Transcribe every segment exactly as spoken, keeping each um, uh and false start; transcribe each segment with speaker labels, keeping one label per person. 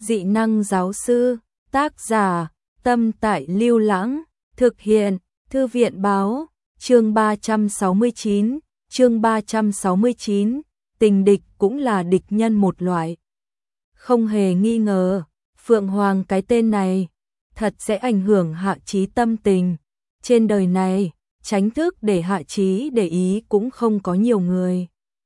Speaker 1: Dị năng giáo sư, tác giả, Tâm Tại Lưu Lãng, thực hiện, Thư viện báo, chương ba trăm sáu mươi chín, chương ba trăm sáu mươi chín, tình địch cũng là địch nhân một loại. Không hề nghi ngờ, Phượng Hoàng cái tên này, thật sẽ ảnh hưởng Hạ Chí tâm tình. Trên đời này, tránh thức để Hạ Chí để ý cũng không có nhiều người.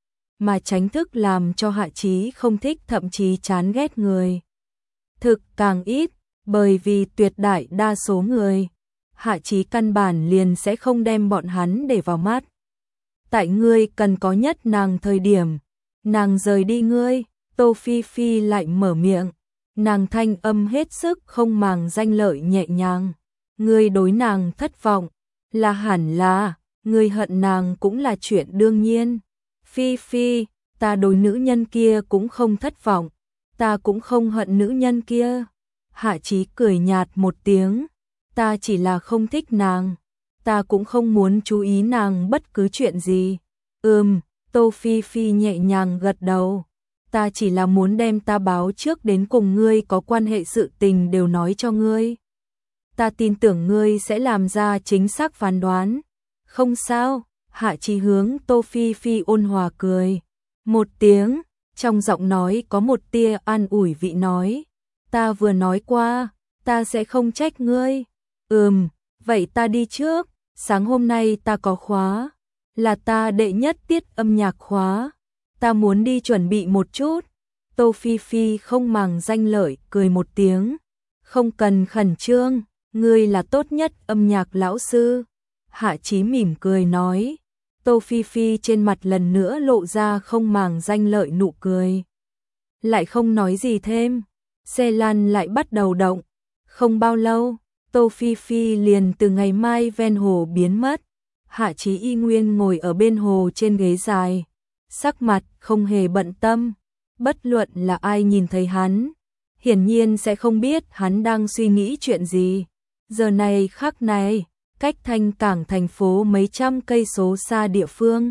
Speaker 1: Mà tránh thức làm cho Hạ Chí không thích thậm chí chán ghét người thực càng ít, bởi vì tuyệt đại đa số người, Hạ Chí căn bản liền sẽ không đem bọn hắn để vào mắt. Tại ngươi cần có nhất nàng thời điểm, nàng rời đi ngươi, Tô Phi Phi lại mở miệng, nàng thanh âm hết sức không màng danh lợi nhẹ nhàng. Ngươi đối nàng thất vọng, là hẳn là, ngươi hận nàng cũng là chuyện đương nhiên. Phi Phi, ta đối nữ nhân kia cũng không thất vọng, ta cũng không hận nữ nhân kia. Hạ Chí cười nhạt một tiếng, ta chỉ là không thích nàng, ta cũng không muốn chú ý nàng bất cứ chuyện gì. Ừm, Tô Phi Phi nhẹ nhàng gật đầu, ta chỉ là muốn đem ta báo trước đến cùng ngươi có quan hệ sự tình đều nói cho ngươi. Ta tin tưởng ngươi sẽ làm ra chính xác phán đoán. Không sao, Hạ Chí hướng Tô Phi Phi ôn hòa cười một tiếng, trong giọng nói có một tia an ủi vị nói, ta vừa nói qua, ta sẽ không trách ngươi. Ừm, vậy ta đi trước, sáng hôm nay ta có khóa, là ta đệ nhất tiết âm nhạc khóa, ta muốn đi chuẩn bị một chút. Tô Phi Phi không màng danh lợi cười một tiếng, không cần khẩn trương, ngươi là tốt nhất âm nhạc lão sư. Hạ Chí mỉm cười nói. Tô Phi Phi trên mặt lần nữa lộ ra không màng danh lợi nụ cười. Lại không nói gì thêm, xe lăn lại bắt đầu động. Không bao lâu, Tô Phi Phi liền từ ngày mai ven hồ biến mất. Hạ Chí y nguyên ngồi ở bên hồ trên ghế dài, sắc mặt không hề bận tâm. Bất luận là ai nhìn thấy hắn, hiển nhiên sẽ không biết hắn đang suy nghĩ chuyện gì. Giờ này khắc này, cách Thanh Cảng thành phố mấy trăm cây số xa địa phương.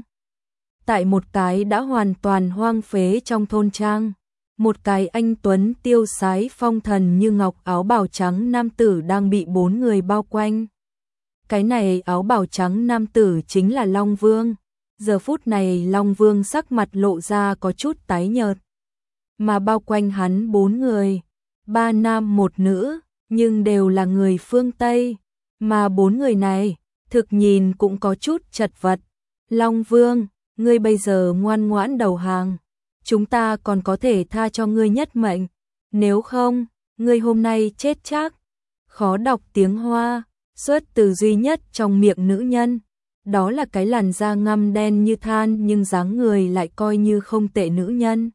Speaker 1: Tại một cái đã hoàn toàn hoang phế trong thôn trang, một cái anh tuấn tiêu sái phong thần như ngọc áo bào trắng nam tử đang bị bốn người bao quanh. Cái này áo bào trắng nam tử chính là Long Vương. Giờ phút này Long Vương sắc mặt lộ ra có chút tái nhợt. Mà bao quanh hắn bốn người, ba nam một nữ, nhưng đều là người phương Tây. Mà bốn người này, thực nhìn cũng có chút chật vật. Long Vương, ngươi bây giờ ngoan ngoãn đầu hàng, chúng ta còn có thể tha cho ngươi nhất mệnh, nếu không, ngươi hôm nay chết chắc. Khó đọc tiếng Hoa, xuất từ duy nhất trong miệng nữ nhân, đó là cái làn da ngăm đen như than nhưng dáng người lại coi như không tệ nữ nhân.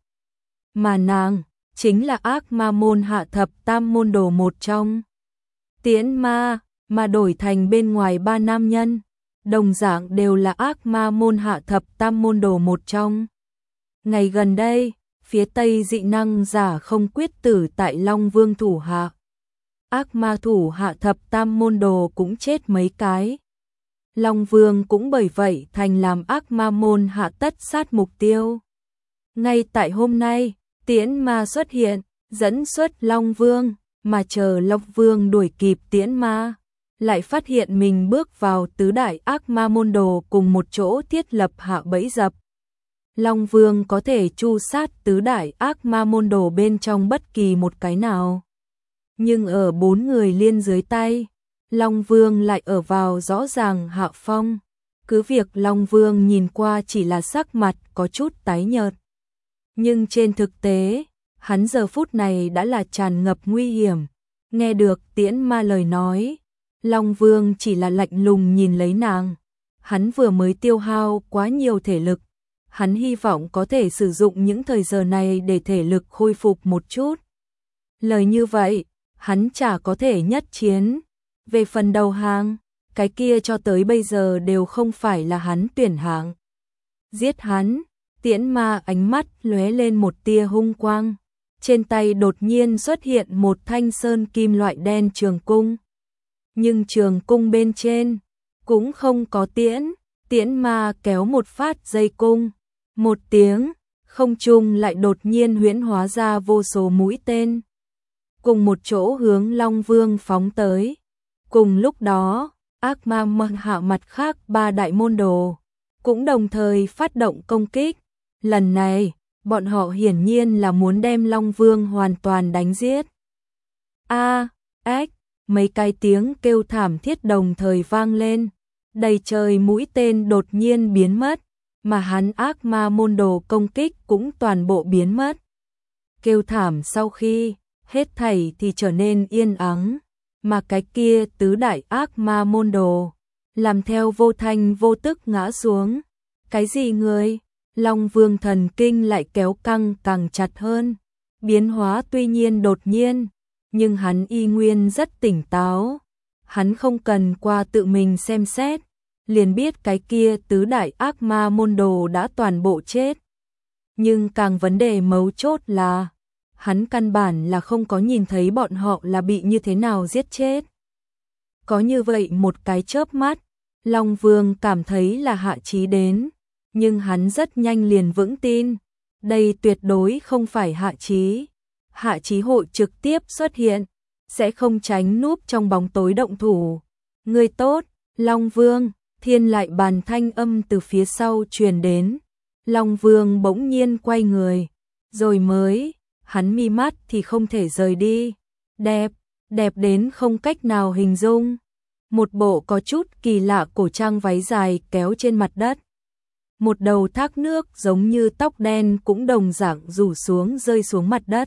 Speaker 1: Mà nàng, chính là ác ma môn hạ thập tam môn đồ một trong. Tiễn ma, mà đổi thành bên ngoài ba nam nhân, đồng dạng đều là ác ma môn hạ thập tam môn đồ một trong. Ngày gần đây, phía Tây dị năng giả không quyết tử tại Long Vương thủ hạ. Ác ma thủ hạ thập tam môn đồ cũng chết mấy cái. Long Vương cũng bởi vậy thành làm ác ma môn hạ tất sát mục tiêu. Ngay tại hôm nay, Tiễn ma xuất hiện, dẫn xuất Long Vương, mà chờ Long Vương đuổi kịp Tiễn ma, lại phát hiện mình bước vào tứ đại ác ma môn đồ cùng một chỗ thiết lập hạ bẫy dập. Long Vương có thể tru sát tứ đại ác ma môn đồ bên trong bất kỳ một cái nào. Nhưng ở bốn người liên dưới tay, Long Vương lại ở vào rõ ràng hạ phong. Cứ việc Long Vương nhìn qua chỉ là sắc mặt có chút tái nhợt, nhưng trên thực tế, hắn giờ phút này đã là tràn ngập nguy hiểm. Nghe được Tiễn ma lời nói, Long Vương chỉ là lạnh lùng nhìn lấy nàng. Hắn vừa mới tiêu hao quá nhiều thể lực, hắn hy vọng có thể sử dụng những thời giờ này để thể lực khôi phục một chút. Lời như vậy, hắn chả có thể nhất chiến. Về phần đầu hàng, cái kia cho tới bây giờ đều không phải là hắn tuyển hạng. Giết hắn. Tiễn ma ánh mắt lóe lên một tia hung quang, trên tay đột nhiên xuất hiện một thanh sơn kim loại đen trường cung. Nhưng trường cung bên trên cũng không có tiễn, Tiễn ma kéo một phát dây cung, một tiếng, không trung lại đột nhiên huyễn hóa ra vô số mũi tên. cùng một chỗ hướng Long Vương phóng tới. Cùng lúc đó, ác ma mật hạ mặt khác ba đại môn đồ cũng đồng thời phát động công kích. Lần này, bọn họ hiển nhiên là muốn đem Long Vương hoàn toàn đánh giết. A, ếch, mấy cái tiếng kêu thảm thiết đồng thời vang lên, đầy trời mũi tên đột nhiên biến mất, mà hắn ác ma môn đồ công kích cũng toàn bộ biến mất. Kêu thảm sau khi hết thảy thì trở nên yên ắng, mà cái kia tứ đại ác ma môn đồ làm theo vô thanh vô tức ngã xuống. Cái gì người? Long Vương thần kinh lại kéo căng càng chặt hơn. Biến hóa tuy nhiên đột nhiên, nhưng hắn y nguyên rất tỉnh táo. Hắn không cần qua tự mình xem xét, liền biết cái kia tứ đại ác ma môn đồ đã toàn bộ chết. Nhưng càng vấn đề mấu chốt là, hắn căn bản là không có nhìn thấy bọn họ là bị như thế nào giết chết. Có như vậy một cái chớp mắt, Long Vương cảm thấy là Hạ Chí đến, nhưng hắn rất nhanh liền vững tin, đây tuyệt đối không phải Hạ Chí. Hạ Chí hội trực tiếp xuất hiện, sẽ không tránh núp trong bóng tối động thủ. Người tốt, Long Vương, thiên lại bàn thanh âm từ phía sau truyền đến. Long Vương bỗng nhiên quay người, rồi mới, hắn mi mắt thì không thể rời đi. Đẹp, đẹp đến không cách nào hình dung. Một bộ có chút kỳ lạ cổ trang váy dài kéo trên mặt đất. Một đầu thác nước giống như tóc đen cũng đồng dạng rủ xuống rơi xuống mặt đất.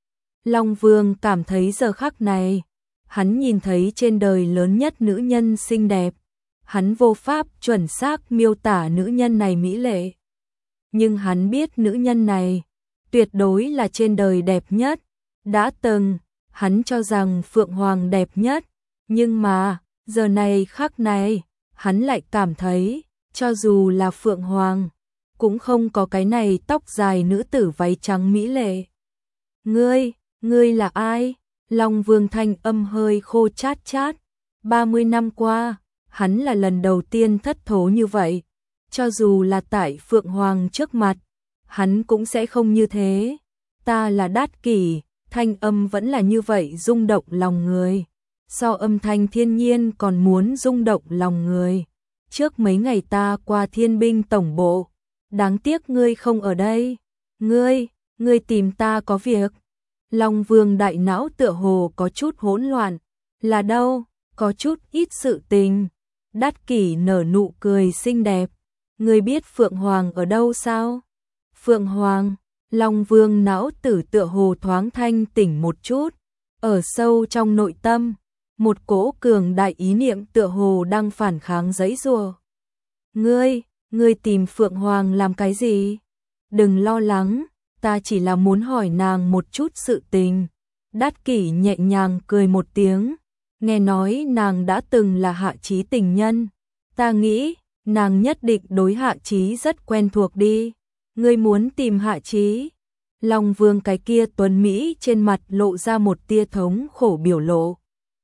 Speaker 1: Long Vương cảm thấy giờ khắc này, hắn nhìn thấy trên đời lớn nhất nữ nhân xinh đẹp. Hắn vô pháp chuẩn xác miêu tả nữ nhân này mỹ lệ. Nhưng hắn biết nữ nhân này tuyệt đối là trên đời đẹp nhất. Đã từng, hắn cho rằng Phượng Hoàng đẹp nhất, nhưng mà, giờ này khắc này, hắn lại cảm thấy, cho dù là Phượng Hoàng, cũng không có cái này tóc dài nữ tử váy trắng mỹ lệ. Ngươi, ngươi là ai? Long Vương thanh âm hơi khô chát chát. ba mươi năm qua, hắn là lần đầu tiên thất thố như vậy. Cho dù là tại Phượng Hoàng trước mặt, hắn cũng sẽ không như thế. Ta là Đát Kỷ, thanh âm vẫn là như vậy rung động lòng người. So âm thanh thiên nhiên còn muốn rung động lòng người. Trước mấy ngày ta qua Thiên binh tổng bộ, đáng tiếc ngươi không ở đây. Ngươi, ngươi tìm ta có việc. Long Vương đại não tựa hồ có chút hỗn loạn. Là đâu? Có chút ít sự tình. Đát Kỷ nở nụ cười xinh đẹp. Ngươi biết Phượng Hoàng ở đâu sao? Phượng Hoàng, Long Vương não tử tựa hồ thoáng thanh tỉnh một chút. Ở sâu trong nội tâm, một cỗ cường đại ý niệm tựa hồ đang phản kháng giãy giụa. Ngươi, ngươi tìm Phượng Hoàng làm cái gì? Đừng lo lắng, ta chỉ là muốn hỏi nàng một chút sự tình. Đát Kỷ nhẹ nhàng cười một tiếng, nghe nói nàng đã từng là Hạ Chí tình nhân. Ta nghĩ, nàng nhất định đối Hạ Chí rất quen thuộc đi. Ngươi muốn tìm Hạ Chí? Long Vương cái kia tuấn Mỹ trên mặt lộ ra một tia thống khổ biểu lộ.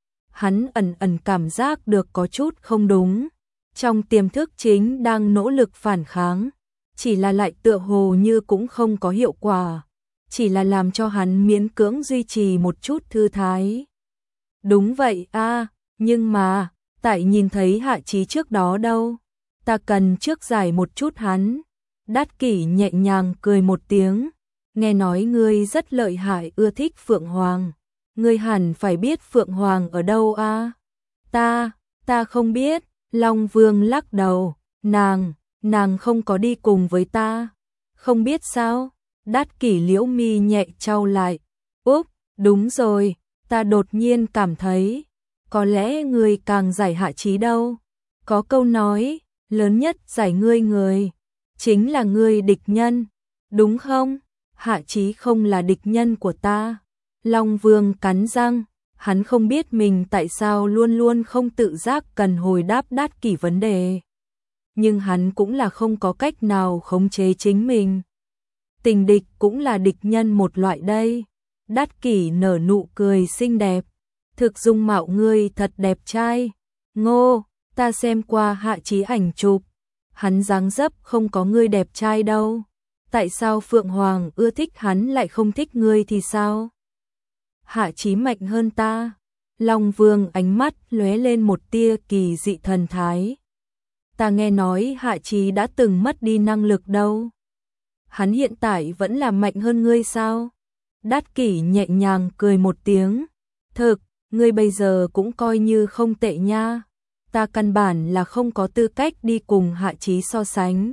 Speaker 1: Hắn ẩn ẩn cảm giác được có chút không đúng. Trong tiềm thức chính đang nỗ lực phản kháng, chỉ là lại tựa hồ như cũng không có hiệu quả, chỉ là làm cho hắn miễn cưỡng duy trì một chút thư thái. Đúng vậy a, nhưng mà, tại nhìn thấy Hạ Chí trước đó đâu, ta cần trước giải một chút hắn. Đát Kỷ nhẹ nhàng cười một tiếng, nghe nói ngươi rất lợi hại ưa thích Phượng Hoàng, ngươi hẳn phải biết Phượng Hoàng ở đâu a? Ta, ta không biết. Long Vương lắc đầu, nàng, nàng không có đi cùng với ta. Không biết sao? Đát Kỷ liễu mi nhẹ chau lại. Úp, đúng rồi, ta đột nhiên cảm thấy, có lẽ ngươi càng giải Hạ Chí đâu. Có câu nói, lớn nhất giải ngươi người, chính là ngươi địch nhân, đúng không? Hạ Chí không là địch nhân của ta. Long Vương cắn răng. Hắn không biết mình tại sao luôn luôn không tự giác cần hồi đáp Đát Kỷ vấn đề. Nhưng hắn cũng là không có cách nào khống chế chính mình. Tình địch cũng là địch nhân một loại đây. Đát Kỷ nở nụ cười xinh đẹp. Thực dung mạo ngươi thật đẹp trai. Ngô, ta xem qua Hạ Chí ảnh chụp. Hắn dáng dấp không có ngươi đẹp trai đâu. Tại sao Phượng Hoàng ưa thích hắn lại không thích ngươi thì sao? Hạ Chí mạnh hơn ta. Long Vương ánh mắt lóe lên một tia kỳ dị thần thái. Ta nghe nói Hạ Chí đã từng mất đi năng lực đâu. Hắn hiện tại vẫn là mạnh hơn ngươi sao? Đát Kỷ nhẹ nhàng cười một tiếng. Thực, ngươi bây giờ cũng coi như không tệ nha. Ta căn bản là không có tư cách đi cùng Hạ Chí so sánh.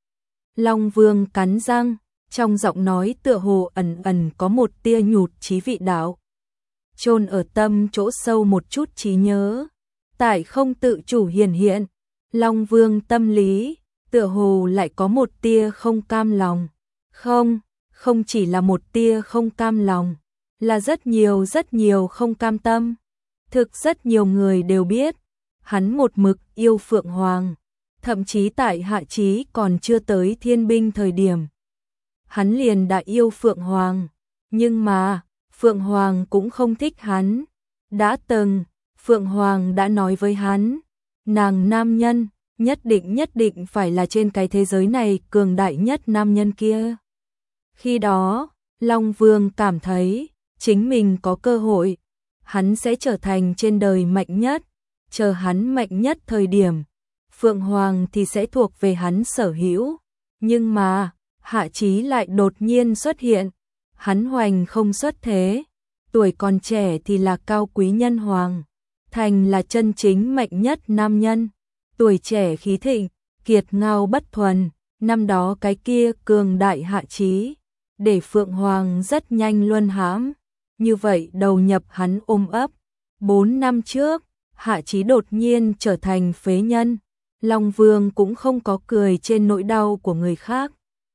Speaker 1: Long Vương cắn răng, trong giọng nói tựa hồ ẩn ẩn có một tia nhụt chí vị đạo. Chôn ở tâm chỗ sâu một chút trí nhớ, tại không tự chủ hiển hiện. Long Vương tâm lý, tựa hồ lại có một tia không cam lòng. Không, không chỉ là một tia không cam lòng, là rất nhiều rất nhiều không cam tâm. Thực rất nhiều người đều biết, hắn một mực yêu Phượng Hoàng, thậm chí tại Hạ Chí còn chưa tới thiên binh thời điểm. Hắn liền đã yêu Phượng Hoàng, nhưng mà, Phượng Hoàng cũng không thích hắn. Đã từng, Phượng Hoàng đã nói với hắn, nàng nam nhân, nhất định nhất định phải là trên cái thế giới này cường đại nhất nam nhân kia. Khi đó, Long Vương cảm thấy, chính mình có cơ hội, hắn sẽ trở thành trên đời mạnh nhất, chờ hắn mạnh nhất thời điểm, Phượng Hoàng thì sẽ thuộc về hắn sở hữu. Nhưng mà, Hạ Chí lại đột nhiên xuất hiện, hắn hoành không xuất thế, tuổi còn trẻ thì là cao quý nhân hoàng, thành là chân chính mạnh nhất nam nhân, tuổi trẻ khí thịnh, kiệt ngao bất thuần, năm đó cái kia cường đại Hạ Chí, để Phượng Hoàng rất nhanh luân hãm, như vậy đầu nhập hắn ôm ấp. Bốn năm trước, Hạ Chí đột nhiên trở thành phế nhân, Long Vương cũng không có cười trên nỗi đau của người khác.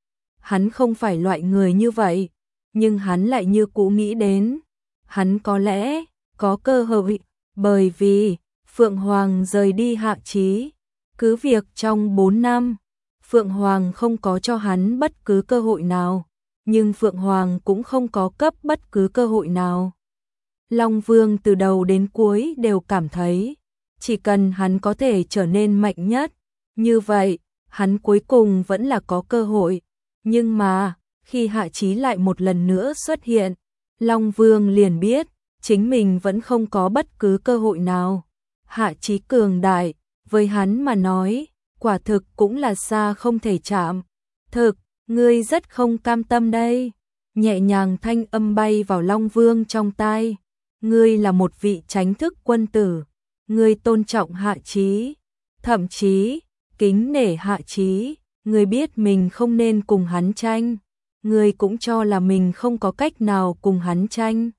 Speaker 1: Hắn không phải loại người như vậy, nhưng hắn lại như cũ nghĩ đến, hắn có lẽ có cơ hội, bởi vì Phượng Hoàng rời đi Hạ Chí, cứ việc trong bốn năm, Phượng Hoàng không có cho hắn bất cứ cơ hội nào, nhưng Phượng Hoàng cũng không có cấp bất cứ cơ hội nào. Long Vương từ đầu đến cuối đều cảm thấy, chỉ cần hắn có thể trở nên mạnh nhất, như vậy, hắn cuối cùng vẫn là có cơ hội. Nhưng mà, khi Hạ Chí lại một lần nữa xuất hiện, Long Vương liền biết, chính mình vẫn không có bất cứ cơ hội nào. Hạ Chí cường đại, với hắn mà nói, quả thực cũng là xa không thể chạm. Thực, ngươi rất không cam tâm đây. Nhẹ nhàng thanh âm bay vào Long Vương trong tai. Ngươi là một vị chánh thức quân tử, ngươi tôn trọng Hạ Chí, thậm chí kính nể Hạ Chí, ngươi biết mình không nên cùng hắn tranh, ngươi cũng cho là mình không có cách nào cùng hắn tranh.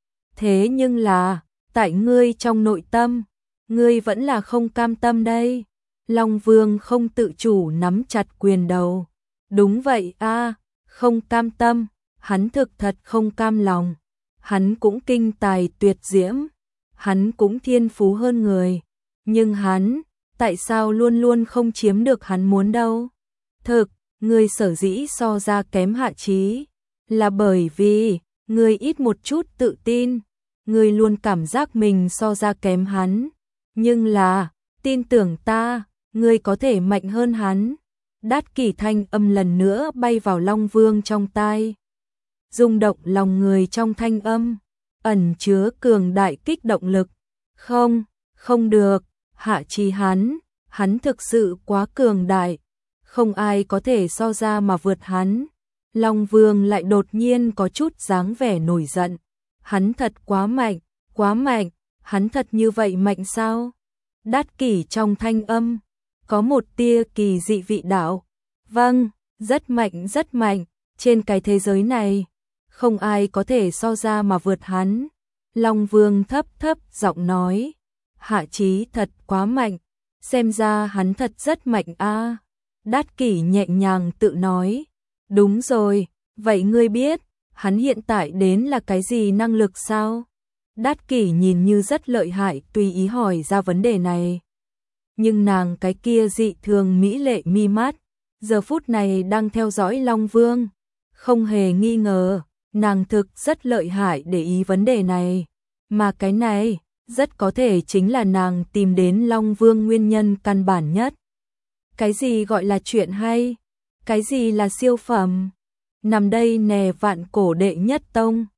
Speaker 1: Thế nhưng là, tại ngươi trong nội tâm, ngươi vẫn là không cam tâm đây. Long Vương không tự chủ nắm chặt quyền đầu. Đúng vậy a, không cam tâm, hắn thực thật không cam lòng. Hắn cũng kinh tài tuyệt diễm, hắn cũng thiên phú hơn người, nhưng hắn, tại sao luôn luôn không chiếm được hắn muốn đâu? Thực, ngươi sở dĩ so ra kém Hạ Chí, là bởi vì, ngươi ít một chút tự tin, ngươi luôn cảm giác mình so ra kém hắn, nhưng là, tin tưởng ta, ngươi có thể mạnh hơn hắn. Đát Kỷ thanh âm lần nữa bay vào Long Vương trong tai. Rung động lòng người trong thanh âm, ẩn chứa cường đại kích động lực. Không, không được, Hạ Chí hắn, hắn thực sự quá cường đại, không ai có thể so ra mà vượt hắn. Long Vương lại đột nhiên có chút dáng vẻ nổi giận. Hắn thật quá mạnh, quá mạnh, hắn thật như vậy mạnh sao? Đát Kỷ trong thanh âm, có một tia kỳ dị vị đạo. Vâng, rất mạnh rất mạnh, trên cái thế giới này, không ai có thể so ra mà vượt hắn. Long Vương thấp thấp giọng nói, Hạ Chí thật quá mạnh, xem ra hắn thật rất mạnh a. Đát Kỷ nhẹ nhàng tự nói, đúng rồi, vậy ngươi biết, hắn hiện tại đến là cái gì năng lực sao? Đát Kỷ nhìn như rất lợi hại tùy ý hỏi ra vấn đề này. Nhưng nàng cái kia dị thường mỹ lệ mi mắt, giờ phút này đang theo dõi Long Vương. Không hề nghi ngờ, nàng thực rất lợi hại để ý vấn đề này. Mà cái này, rất có thể chính là nàng tìm đến Long Vương nguyên nhân căn bản nhất. Cái gì gọi là chuyện hay? Cái gì là siêu phẩm? Nằm đây nè vạn cổ đệ nhất tông.